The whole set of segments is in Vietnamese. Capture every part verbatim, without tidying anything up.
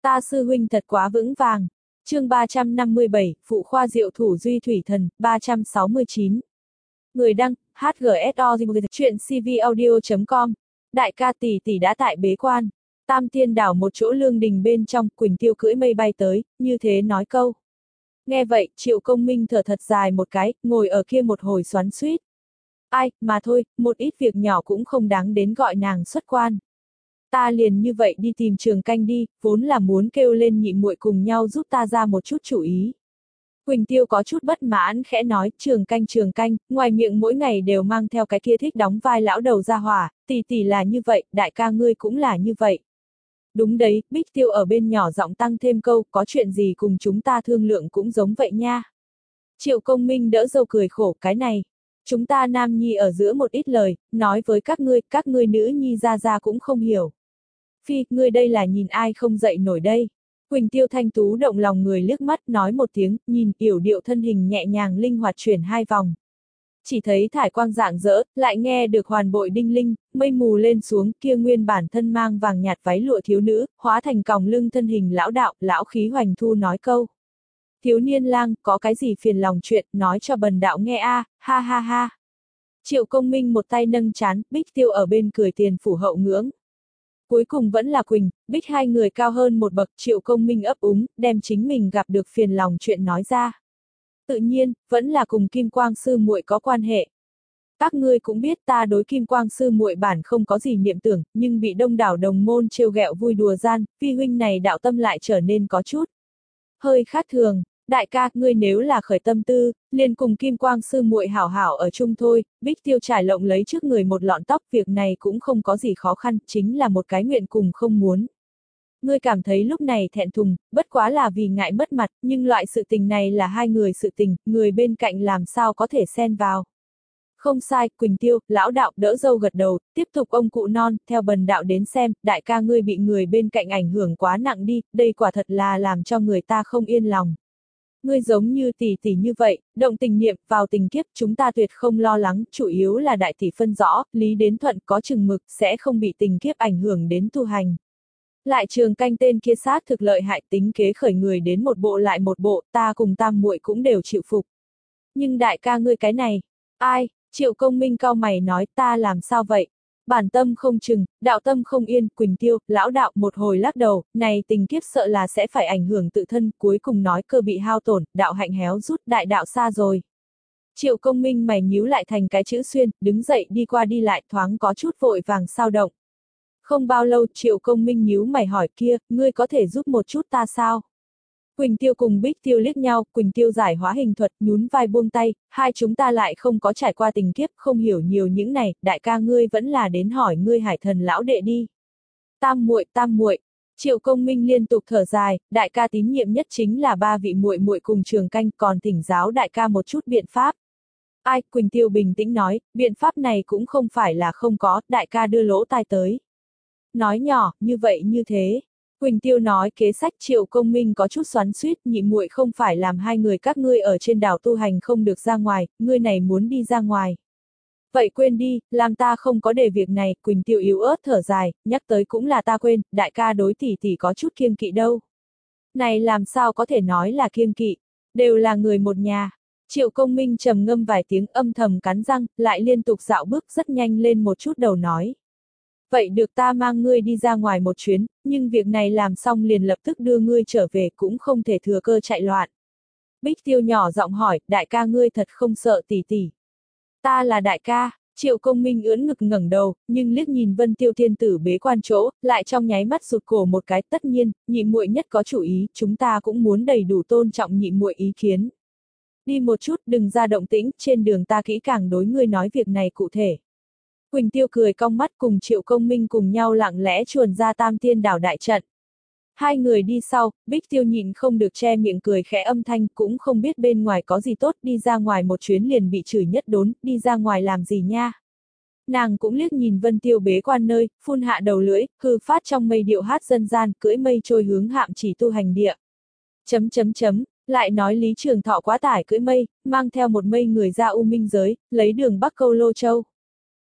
Ta sư huynh thật quá vững vàng. Chương ba trăm năm mươi bảy, Phụ khoa diệu thủ duy thủy thần, ba trăm sáu mươi chín. Người đăng, hát giê ét o chuyện cvaudio chấm com. Đại ca tỷ tỷ đã tại bế quan. Tam Tiên đảo một chỗ lương đình bên trong, Quỳnh Tiêu cưỡi mây bay tới, như thế nói câu. Nghe vậy, Triệu Công Minh thở thật dài một cái, ngồi ở kia một hồi xoắn xuýt. Ai, mà thôi, một ít việc nhỏ cũng không đáng đến gọi nàng xuất quan. Ta liền như vậy đi tìm Trường Canh đi, vốn là muốn kêu lên nhị muội cùng nhau giúp ta ra một chút chủ ý. Quỳnh Tiêu có chút bất mãn khẽ nói, Trường Canh Trường Canh, ngoài miệng mỗi ngày đều mang theo cái kia thích đóng vai lão đầu ra hỏa, tỷ tỷ là như vậy, đại ca ngươi cũng là như vậy. Đúng đấy, Bích Tiêu ở bên nhỏ giọng tăng thêm câu, có chuyện gì cùng chúng ta thương lượng cũng giống vậy nha. Triệu Công Minh đỡ dâu cười khổ, cái này. Chúng ta nam nhi ở giữa một ít lời, nói với các ngươi, các ngươi nữ nhi ra ra cũng không hiểu. Phi, ngươi đây là nhìn ai không dậy nổi đây. Quỳnh Tiêu thanh tú động lòng người liếc mắt nói một tiếng, nhìn yểu điệu thân hình nhẹ nhàng linh hoạt chuyển hai vòng. Chỉ thấy thải quang rạng rỡ, lại nghe được hoàn bội đinh linh, mây mù lên xuống, kia nguyên bản thân mang vàng nhạt váy lụa thiếu nữ, hóa thành còng lưng thân hình lão đạo, lão khí hoành thu nói câu. Thiếu niên lang, có cái gì phiền lòng chuyện, nói cho bần đạo nghe a, ha ha ha. Triệu Công Minh một tay nâng chán, Bích Tiêu ở bên cười tiền phủ hậu ngưỡng. Cuối cùng vẫn là Quỳnh, Bích hai người cao hơn một bậc, Triệu Công Minh ấp úng, đem chính mình gặp được phiền lòng chuyện nói ra. Tự nhiên, vẫn là cùng Kim Quang sư muội có quan hệ. Các ngươi cũng biết ta đối Kim Quang sư muội bản không có gì niệm tưởng, nhưng bị đông đảo đồng môn trêu ghẹo vui đùa gian, vi huynh này đạo tâm lại trở nên có chút hơi khác thường. Đại ca, ngươi nếu là khởi tâm tư, liền cùng Kim Quang sư muội hảo hảo ở chung thôi. Bích Tiêu trải lộng lấy trước người một lọn tóc, việc này cũng không có gì khó khăn, chính là một cái nguyện cùng không muốn. Ngươi cảm thấy lúc này thẹn thùng, bất quá là vì ngại mất mặt, nhưng loại sự tình này là hai người sự tình, người bên cạnh làm sao có thể xen vào. Không sai, Quỳnh Tiêu, lão đạo đỡ dâu gật đầu, tiếp tục ông cụ non, theo bần đạo đến xem, đại ca ngươi bị người bên cạnh ảnh hưởng quá nặng đi, đây quả thật là làm cho người ta không yên lòng. Ngươi giống như tỷ tỷ như vậy, động tình niệm, vào tình kiếp, chúng ta tuyệt không lo lắng, chủ yếu là đại tỷ phân rõ, lý đến thuận có chừng mực, sẽ không bị tình kiếp ảnh hưởng đến tu hành. Lại Trường Canh tên kia sát thực lợi hại, tính kế khởi người đến một bộ lại một bộ, ta cùng tam muội cũng đều chịu phục. Nhưng đại ca ngươi cái này, ai? Triệu Công Minh cau mày nói, ta làm sao vậy? Bản tâm không chừng, đạo tâm không yên, Quỳnh Tiêu, lão đạo một hồi lắc đầu, này tình kiếp sợ là sẽ phải ảnh hưởng tự thân, cuối cùng nói cơ bị hao tổn, đạo hạnh héo rút, đại đạo xa rồi. Triệu Công Minh mày nhíu lại thành cái chữ xuyên, đứng dậy đi qua đi lại, thoáng có chút vội vàng sao động. Không bao lâu, Triệu Công Minh nhíu mày hỏi kia, ngươi có thể giúp một chút ta sao? Quỳnh Tiêu cùng Bích Tiêu liếc nhau, Quỳnh Tiêu giải hóa hình thuật, nhún vai buông tay, hai chúng ta lại không có trải qua tình kiếp, không hiểu nhiều những này, đại ca ngươi vẫn là đến hỏi ngươi Hải Thần lão đệ đi. Tam muội, tam muội. Triệu Công Minh liên tục thở dài, đại ca tín nhiệm nhất chính là ba vị muội muội cùng Trường Canh, còn thỉnh giáo đại ca một chút biện pháp. Ai, Quỳnh Tiêu bình tĩnh nói, biện pháp này cũng không phải là không có, đại ca đưa lỗ tai tới. Nói nhỏ, như vậy như thế. Quỳnh Tiêu nói kế sách Triệu Công Minh có chút xoắn xuýt, nhị muội không phải làm hai người các ngươi ở trên đảo tu hành không được ra ngoài, ngươi này muốn đi ra ngoài. Vậy quên đi, làm ta không có để việc này, Quỳnh Tiêu yếu ớt thở dài, nhắc tới cũng là ta quên, đại ca đối tỷ tỷ có chút kiêng kỵ đâu. Này làm sao có thể nói là kiêng kỵ, đều là người một nhà. Triệu Công Minh trầm ngâm vài tiếng âm thầm cắn răng, lại liên tục dạo bước rất nhanh lên một chút đầu nói. Vậy được ta mang ngươi đi ra ngoài một chuyến, nhưng việc này làm xong liền lập tức đưa ngươi trở về cũng không thể thừa cơ chạy loạn. Bích Tiêu nhỏ giọng hỏi, đại ca ngươi thật không sợ tỷ tỷ. Ta là đại ca, Triệu Công Minh ưỡn ngực ngẩng đầu, nhưng liếc nhìn Vân Tiêu thiên tử bế quan chỗ, lại trong nháy mắt rụt cổ một cái, tất nhiên, nhị muội nhất có chủ ý, chúng ta cũng muốn đầy đủ tôn trọng nhị muội ý kiến. Đi một chút, đừng ra động tĩnh, trên đường ta kỹ càng đối ngươi nói việc này cụ thể. Quỳnh Tiêu cười cong mắt cùng Triệu Công Minh cùng nhau lặng lẽ chuồn ra Tam Tiên đảo đại trận. Hai người đi sau, Bích Tiêu nhịn không được che miệng cười khẽ âm thanh, cũng không biết bên ngoài có gì tốt, đi ra ngoài một chuyến liền bị chửi nhất đốn, đi ra ngoài làm gì nha. Nàng cũng liếc nhìn Vân Tiêu bế quan nơi, phun hạ đầu lưỡi, hư phát trong mây điệu hát dân gian, cưỡi mây trôi hướng hạm chỉ tu hành địa. Chấm chấm chấm, lại nói Lý Trường Thọ quá tải cưỡi mây, mang theo một mây người ra U Minh giới, lấy đường Bắc Câu Lô Châu.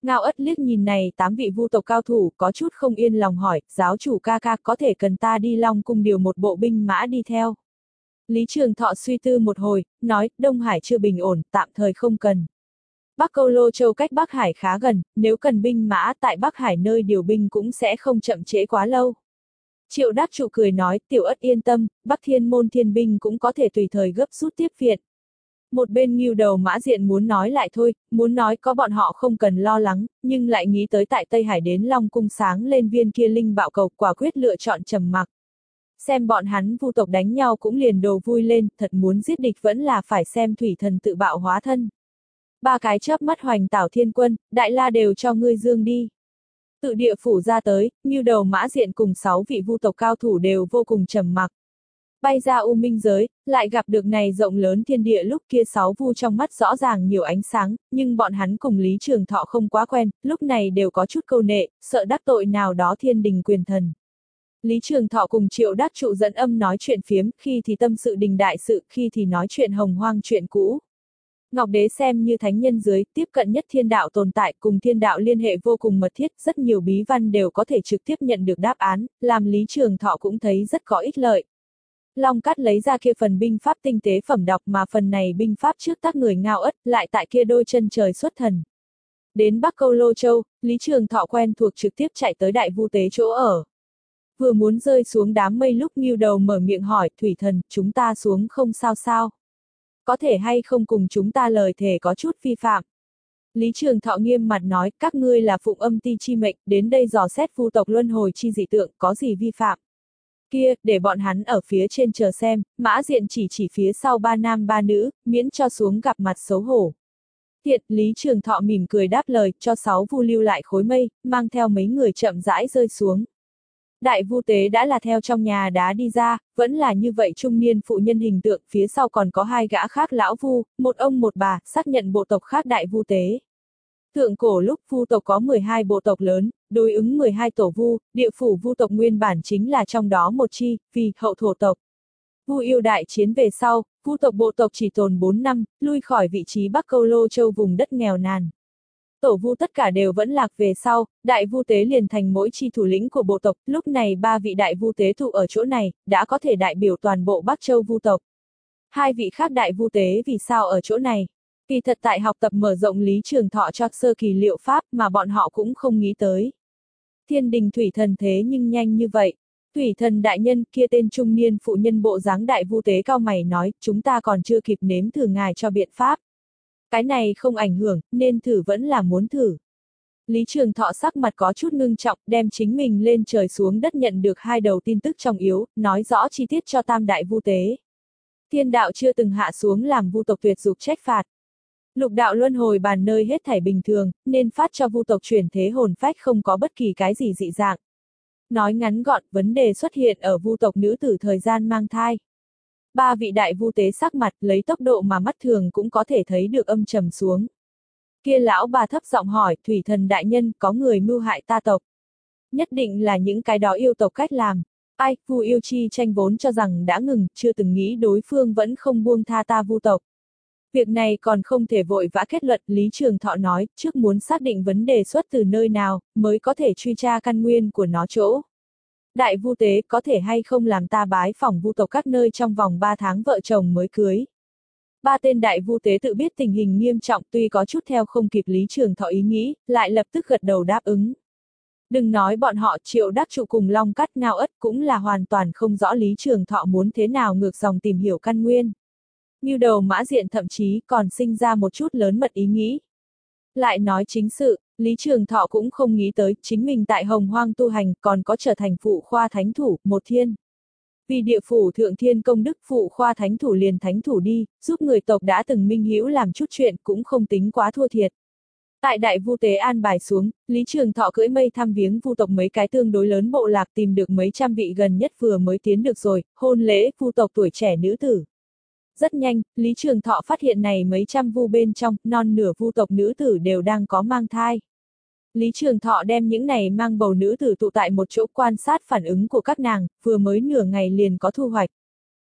Ngao Ất liếc nhìn này tám vị vu tộc cao thủ, có chút không yên lòng hỏi, giáo chủ ca ca có thể cần ta đi Long cung điều một bộ binh mã đi theo. Lý Trường Thọ suy tư một hồi, nói, Đông Hải chưa bình ổn, tạm thời không cần. Bắc Câu Lô Châu cách Bắc Hải khá gần, nếu cần binh mã tại Bắc Hải nơi điều binh cũng sẽ không chậm trễ quá lâu. Triệu Đắc Trụ cười nói, Tiểu Ất yên tâm, Bắc Thiên Môn thiên binh cũng có thể tùy thời gấp rút tiếp viện. Một bên Ngưu Đầu Mã Diện muốn nói lại thôi, muốn nói có bọn họ không cần lo lắng, nhưng lại nghĩ tới tại Tây Hải đến Long cung sáng lên viên kia linh bạo cầu, quả quyết lựa chọn trầm mặc. Xem bọn hắn vu tộc đánh nhau cũng liền đồ vui lên, thật muốn giết địch vẫn là phải xem thủy thần tự bạo hóa thân. Ba cái chớp mắt Hoành Tảo Thiên Quân, Đại La đều cho ngươi dương đi. Tự địa phủ ra tới, Ngưu Đầu Mã Diện cùng sáu vị vu tộc cao thủ đều vô cùng trầm mặc. Bay ra u minh giới, lại gặp được này rộng lớn thiên địa, lúc kia sáu vu trong mắt rõ ràng nhiều ánh sáng, nhưng bọn hắn cùng Lý Trường Thọ không quá quen, lúc này đều có chút câu nệ, sợ đắc tội nào đó thiên đình quyền thần. Lý Trường Thọ cùng Triệu Đắc Trụ dẫn âm nói chuyện phiếm, khi thì tâm sự đình đại sự, khi thì nói chuyện hồng hoang chuyện cũ. Ngọc Đế xem như thánh nhân dưới, tiếp cận nhất thiên đạo tồn tại, cùng thiên đạo liên hệ vô cùng mật thiết, rất nhiều bí văn đều có thể trực tiếp nhận được đáp án, làm Lý Trường Thọ cũng thấy rất có ích lợi. Long Cát lấy ra kia phần binh pháp tinh tế phẩm đọc, mà phần này binh pháp trước tác người Ngao Ất, lại tại kia đôi chân trời xuất thần. Đến Bắc Câu Lô Châu, Lý Trường Thọ quen thuộc trực tiếp chạy tới Đại Vu Tế chỗ ở. Vừa muốn rơi xuống đám mây lúc Ngưu Đầu mở miệng hỏi, Thủy Thần, chúng ta xuống không sao sao? Có thể hay không cùng chúng ta lời thề có chút vi phạm? Lý Trường Thọ nghiêm mặt nói, các ngươi là phụng âm ti chi mệnh, đến đây dò xét vu tộc luân hồi chi dị tượng, có gì vi phạm? Kia, để bọn hắn ở phía trên chờ xem, Mã Diện chỉ chỉ phía sau ba nam ba nữ, miễn cho xuống gặp mặt xấu hổ. Hiện, Lý Trường Thọ mỉm cười đáp lời, cho sáu vu lưu lại khối mây, mang theo mấy người chậm rãi rơi xuống. Đại Vu Tế đã là theo trong nhà đá đi ra, vẫn là như vậy trung niên phụ nhân hình tượng, phía sau còn có hai gã khác lão vu, một ông một bà, xác nhận bộ tộc khác Đại Vu Tế. Thượng cổ lúc vu tộc có mười hai bộ tộc lớn, đối ứng mười hai tổ vu, địa phủ vu tộc nguyên bản chính là trong đó một chi, vì hậu thổ tộc. Vu yêu đại chiến về sau, vu tộc bộ tộc chỉ tồn bốn năm, lui khỏi vị trí Bắc Câu Lô Châu vùng đất nghèo nàn. Tổ vu tất cả đều vẫn lạc về sau, Đại Vu Tế liền thành mỗi chi thủ lĩnh của bộ tộc, lúc này ba vị Đại Vu Tế tụ ở chỗ này, đã có thể đại biểu toàn bộ Bắc Châu vu tộc. Hai vị khác Đại Vu Tế vì sao ở chỗ này? Kỳ thật tại học tập mở rộng Lý Trường Thọ cho sơ kỳ liệu pháp mà bọn họ cũng không nghĩ tới. Thiên đình Thủy Thần thế nhưng nhanh như vậy. Thủy Thần đại nhân kia tên trung niên phụ nhân bộ dáng Đại Vu Tế cao mày nói, chúng ta còn chưa kịp nếm thử ngài cho biện pháp. Cái này không ảnh hưởng, nên thử vẫn là muốn thử. Lý Trường Thọ sắc mặt có chút ngưng trọng, đem chính mình lên trời xuống đất nhận được hai đầu tin tức trọng yếu, nói rõ chi tiết cho tam Đại Vu Tế. Thiên đạo chưa từng hạ xuống làm vu tộc tuyệt dục trách phạt. Lục đạo luân hồi bàn nơi hết thảy bình thường, nên phát cho vu tộc chuyển thế hồn phách không có bất kỳ cái gì dị dạng. Nói ngắn gọn, vấn đề xuất hiện ở vu tộc nữ tử thời gian mang thai. Ba vị Đại Vu Tế sắc mặt lấy tốc độ mà mắt thường cũng có thể thấy được âm trầm xuống. Kia lão bà thấp giọng hỏi, Thủy Thần đại nhân, có người mưu hại ta tộc. Nhất định là những cái đó yêu tộc cách làm. Ai, Vu yêu chi tranh vốn cho rằng đã ngừng, chưa từng nghĩ đối phương vẫn không buông tha ta vu tộc. Việc này còn không thể vội vã kết luận, Lý Trường Thọ nói, trước muốn xác định vấn đề xuất từ nơi nào, mới có thể truy tra căn nguyên của nó chỗ. Đại Vu Tế có thể hay không làm ta bái phỏng vu tộc các nơi trong vòng ba tháng vợ chồng mới cưới. Ba tên Đại Vu Tế tự biết tình hình nghiêm trọng, tuy có chút theo không kịp Lý Trường Thọ ý nghĩ, lại lập tức gật đầu đáp ứng. Đừng nói bọn họ, Triệu Đắc Trụ cùng Long Cát Ngao Ất cũng là hoàn toàn không rõ Lý Trường Thọ muốn thế nào ngược dòng tìm hiểu căn nguyên. Ngưu Đầu Mã Diện thậm chí còn sinh ra một chút lớn mật ý nghĩ. Lại nói chính sự, Lý Trường Thọ cũng không nghĩ tới chính mình tại Hồng Hoang tu hành còn có trở thành phụ khoa thánh thủ, một thiên. Vì địa phủ thượng thiên công đức, phụ khoa thánh thủ liền thánh thủ đi, giúp người tộc đã từng minh hữu làm chút chuyện cũng không tính quá thua thiệt. Tại Đại Vu Tế an bài xuống, Lý Trường Thọ cưỡi mây thăm viếng vu tộc mấy cái tương đối lớn bộ lạc, tìm được mấy trăm vị gần nhất vừa mới tiến được rồi, hôn lễ vu tộc tuổi trẻ nữ tử. Rất nhanh, Lý Trường Thọ phát hiện này mấy trăm vu bên trong, non nửa vu tộc nữ tử đều đang có mang thai. Lý Trường Thọ đem những này mang bầu nữ tử tụ tại một chỗ quan sát phản ứng của các nàng, vừa mới nửa ngày liền có thu hoạch.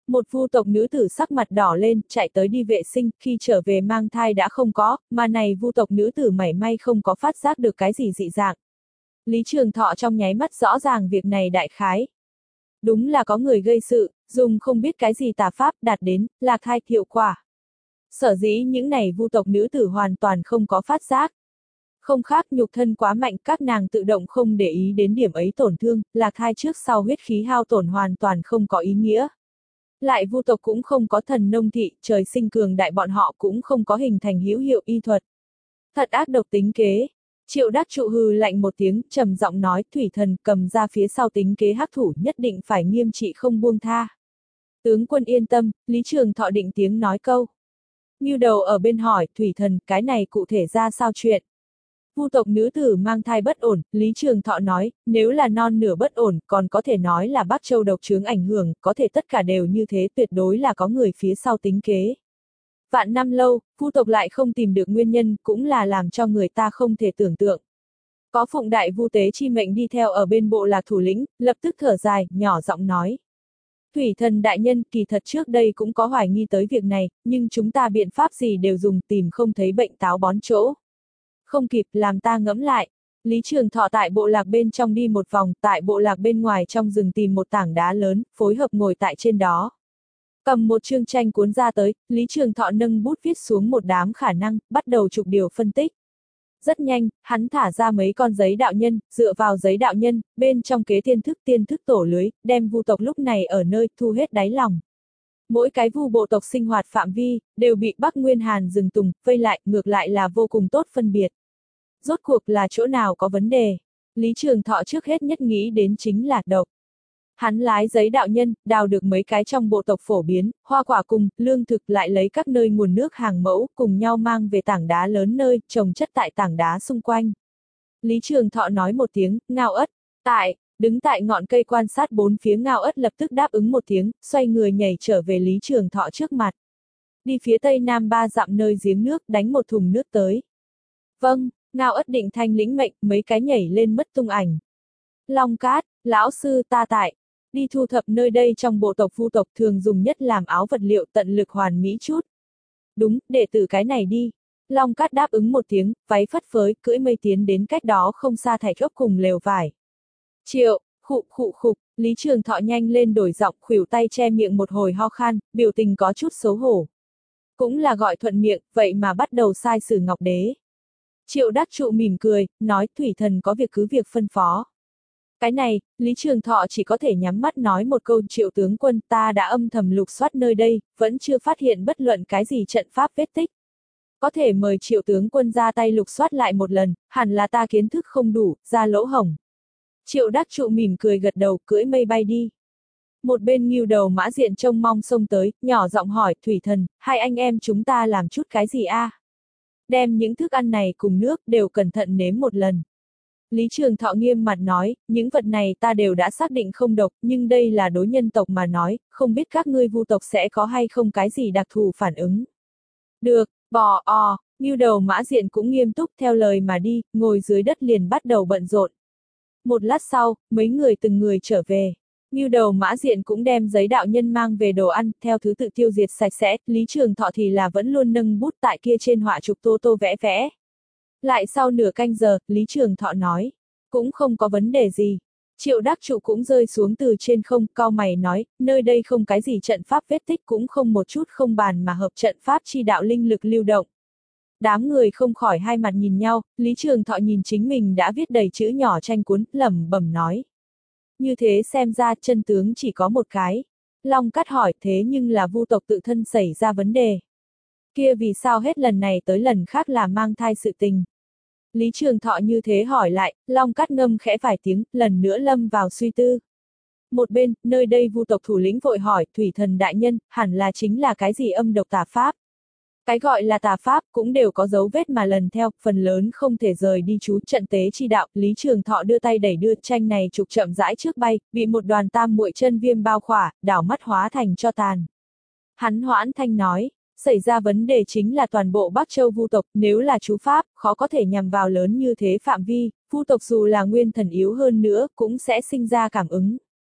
Một vu tộc nữ tử sắc mặt đỏ lên, chạy tới đi vệ sinh, khi trở về mang thai đã không có, mà này vu tộc nữ tử mảy may không có phát giác được cái gì dị dạng. Lý Trường Thọ trong nháy mắt rõ ràng việc này đại khái. Đúng là có người gây sự, dùng không biết cái gì tà pháp đạt đến, lạc thai hiệu quả. Sở dĩ những này vu tộc nữ tử hoàn toàn không có phát giác. Không khác nhục thân quá mạnh, các nàng tự động không để ý đến điểm ấy tổn thương, lạc thai trước sau huyết khí hao tổn hoàn toàn không có ý nghĩa. Lại vu tộc cũng không có thần nông thị, trời sinh cường đại, bọn họ cũng không có hình thành hữu hiệu y thuật. Thật ác độc tính kế. Triệu Đắc Trụ hừ lạnh một tiếng, trầm giọng nói, thủy thần cầm ra phía sau tính kế hắc thủ, nhất định phải nghiêm trị không buông tha. Tướng quân yên tâm, Lý Trường Thọ định tiếng nói câu. Ngưu Đầu ở bên hỏi, thủy thần, cái này cụ thể ra sao chuyện? Vu tộc nữ tử mang thai bất ổn, Lý Trường Thọ nói, nếu là non nửa bất ổn, còn có thể nói là Bắc Châu độc chướng ảnh hưởng, có thể tất cả đều như thế, tuyệt đối là có người phía sau tính kế. Vạn năm lâu, vu tộc lại không tìm được nguyên nhân, cũng là làm cho người ta không thể tưởng tượng. Có Phụng Đại Vu Tế Chi mệnh đi theo ở bên bộ lạc thủ lĩnh, lập tức thở dài, nhỏ giọng nói. Thủy thần đại nhân, kỳ thật trước đây cũng có hoài nghi tới việc này, nhưng chúng ta biện pháp gì đều dùng, tìm không thấy bệnh táo bón chỗ. Không kịp, làm ta ngẫm lại. Lý Trường Thọ tại bộ lạc bên trong đi một vòng, tại bộ lạc bên ngoài trong rừng tìm một tảng đá lớn, phối hợp ngồi tại trên đó. Cầm một chương tranh cuốn ra tới, Lý Trường Thọ nâng bút viết xuống một đám khả năng, bắt đầu chụp điều phân tích. Rất nhanh, hắn thả ra mấy con giấy đạo nhân, dựa vào giấy đạo nhân, bên trong kế tiên thức tiên thức tổ lưới, đem vu tộc lúc này ở nơi thu hết đáy lòng. Mỗi cái vu bộ tộc sinh hoạt phạm vi, đều bị Bắc Nguyên Hàn rừng tùng, vây lại, ngược lại là vô cùng tốt phân biệt. Rốt cuộc là chỗ nào có vấn đề? Lý Trường Thọ trước hết nhất nghĩ đến chính là độc. Hắn lái giấy đạo nhân, đào được mấy cái trong bộ tộc phổ biến, hoa quả cùng, lương thực, lại lấy các nơi nguồn nước hàng mẫu, cùng nhau mang về tảng đá lớn nơi, trồng chất tại tảng đá xung quanh. Lý Trường Thọ nói một tiếng, Ngao Ất, tại, đứng tại ngọn cây quan sát bốn phía. Ngao Ất lập tức đáp ứng một tiếng, xoay người nhảy trở về Lý Trường Thọ trước mặt. Đi phía tây nam ba dặm nơi giếng nước, đánh một thùng nước tới. Vâng, Ngao Ất định thanh lĩnh mệnh, mấy cái nhảy lên mất tung ảnh. Long Cát, lão sư ta tại. Đi thu thập nơi đây trong bộ tộc vu tộc thường dùng nhất làm áo vật liệu, tận lực hoàn mỹ chút. Đúng, đệ tử cái này đi. Long Cát đáp ứng một tiếng, váy phất phới, cưỡi mây tiến đến cách đó không xa thạch ốc cùng lều vải. Triệu, khụ khụ khục, Lý Trường Thọ nhanh lên đổi giọng, khuỷu tay che miệng một hồi ho khan, biểu tình có chút xấu hổ. Cũng là gọi thuận miệng, vậy mà bắt đầu sai sử Ngọc Đế. Triệu Đắc Trụ mỉm cười, nói thủy thần có việc cứ việc phân phó. Cái này, Lý Trường Thọ chỉ có thể nhắm mắt nói một câu, Triệu tướng quân, ta đã âm thầm lục soát nơi đây, vẫn chưa phát hiện bất luận cái gì trận pháp vết tích. Có thể mời Triệu tướng quân ra tay lục soát lại một lần, hẳn là ta kiến thức không đủ, ra lỗ hổng. Triệu Đắc Trụ mỉm cười gật đầu, cưỡi mây bay đi. Một bên Ngưu Đầu Mã Diện trông mong xông tới, nhỏ giọng hỏi, thủy thần, hai anh em chúng ta làm chút cái gì a? À? Đem những thức ăn này cùng nước đều cẩn thận nếm một lần. Lý Trường Thọ nghiêm mặt nói, những vật này ta đều đã xác định không độc, nhưng đây là đối nhân tộc mà nói, không biết các ngươi vu tộc sẽ có hay không cái gì đặc thù phản ứng. Được, bò o, Ngưu Đầu Mã Diện cũng nghiêm túc theo lời mà đi, ngồi dưới đất liền bắt đầu bận rộn. Một lát sau, mấy người từng người trở về. Ngưu Đầu Mã Diện cũng đem giấy đạo nhân mang về đồ ăn, theo thứ tự tiêu diệt sạch sẽ, Lý Trường Thọ thì là vẫn luôn nâng bút tại kia trên họa trục tô tô vẽ vẽ. Lại sau nửa canh giờ, Lý Trường Thọ nói, cũng không có vấn đề gì. Triệu Đắc Trụ cũng rơi xuống từ trên không, cau mày nói, nơi đây không cái gì trận pháp vết tích, cũng không một chút không bàn mà hợp trận pháp chi đạo linh lực lưu động. Đám người không khỏi hai mặt nhìn nhau, Lý Trường Thọ nhìn chính mình đã viết đầy chữ nhỏ tranh cuốn, lẩm bẩm nói. Như thế xem ra chân tướng chỉ có một cái. Long Cát hỏi, thế nhưng là vu tộc tự thân xảy ra vấn đề. Kia vì sao hết lần này tới lần khác là mang thai sự tình. Lý Trường Thọ như thế hỏi lại, Long Cát ngâm khẽ vài tiếng, lần nữa lâm vào suy tư. Một bên, nơi đây vu tộc thủ lĩnh vội hỏi, thủy thần đại nhân, hẳn là chính là cái gì âm độc tà pháp. Cái gọi là tà pháp cũng đều có dấu vết mà lần theo, phần lớn không thể rời đi chú trận tế chi đạo. Lý Trường Thọ đưa tay đẩy đưa tranh này trục chậm rãi trước bay, bị một đoàn tam muội chân viêm bao khỏa, đảo mắt hóa thành cho tàn. Hắn hoãn thanh nói, xảy ra vấn đề chính là toàn bộ Bắc Châu vu tộc, nếu là chú pháp, khó có thể nhằm vào lớn như thế phạm vi, vu tộc dù là nguyên thần yếu hơn nữa, cũng sẽ sinh ra cảm ứng.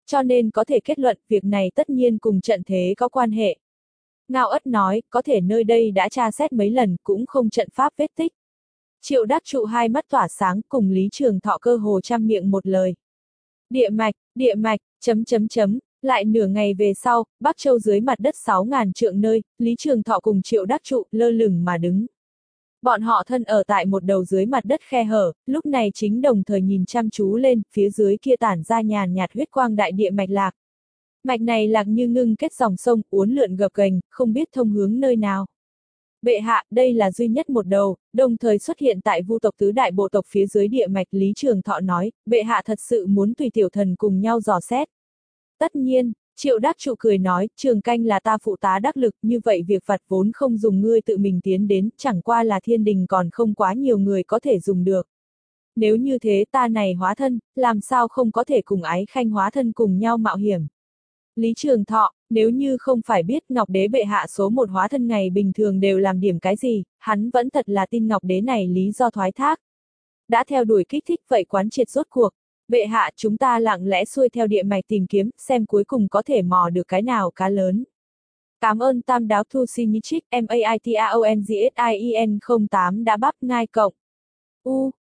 Cho nên có thể kết luận, việc này tất nhiên cùng trận thế có quan hệ. Ngao Ất nói, có thể nơi đây đã tra xét mấy lần, cũng không trận pháp vết tích. Triệu Đắc Trụ hai mắt tỏa sáng, cùng Lý Trường Thọ cơ hồ trăm miệng một lời. Địa mạch, địa mạch, chấm chấm chấm, lại nửa ngày về sau, Bắc Châu dưới mặt đất sáu ngàn trượng nơi, Lý Trường Thọ cùng Triệu Đắc Trụ lơ lửng mà đứng. Bọn họ thân ở tại một đầu dưới mặt đất khe hở, lúc này chính đồng thời nhìn chăm chú lên, phía dưới kia tản ra nhàn nhạt huyết quang đại địa mạch lạc. Mạch này lạc như ngưng kết dòng sông, uốn lượn gập ghềnh, không biết thông hướng nơi nào. Bệ hạ, đây là duy nhất một đầu, đồng thời xuất hiện tại Vu tộc tứ đại bộ tộc phía dưới địa mạch. Lý Trường Thọ nói, bệ hạ thật sự muốn tùy tiểu thần cùng nhau dò xét. Tất nhiên, Triệu Đắc Trụ cười nói, Trường Canh là ta phụ tá đắc lực, như vậy việc vặt vốn không dùng ngươi tự mình tiến đến, chẳng qua là thiên đình còn không quá nhiều người có thể dùng được. Nếu như thế ta này hóa thân, làm sao không có thể cùng Ái Khanh hóa thân cùng nhau mạo hiểm. Lý Trường Thọ, nếu như không phải biết Ngọc Đế bệ hạ số một hóa thân ngày bình thường đều làm điểm cái gì, hắn vẫn thật là tin Ngọc Đế này lý do thoái thác. Đã theo đuổi kích thích vậy quán triệt rốt cuộc. Bệ hạ, chúng ta lặng lẽ xuôi theo địa mạch tìm kiếm, xem cuối cùng có thể mò được cái nào cá lớn. Cảm ơn Tam Đáo Thu Si Nhi Trích, M A I T A O N G S I E N không tám đã bắp ngai cộng. U.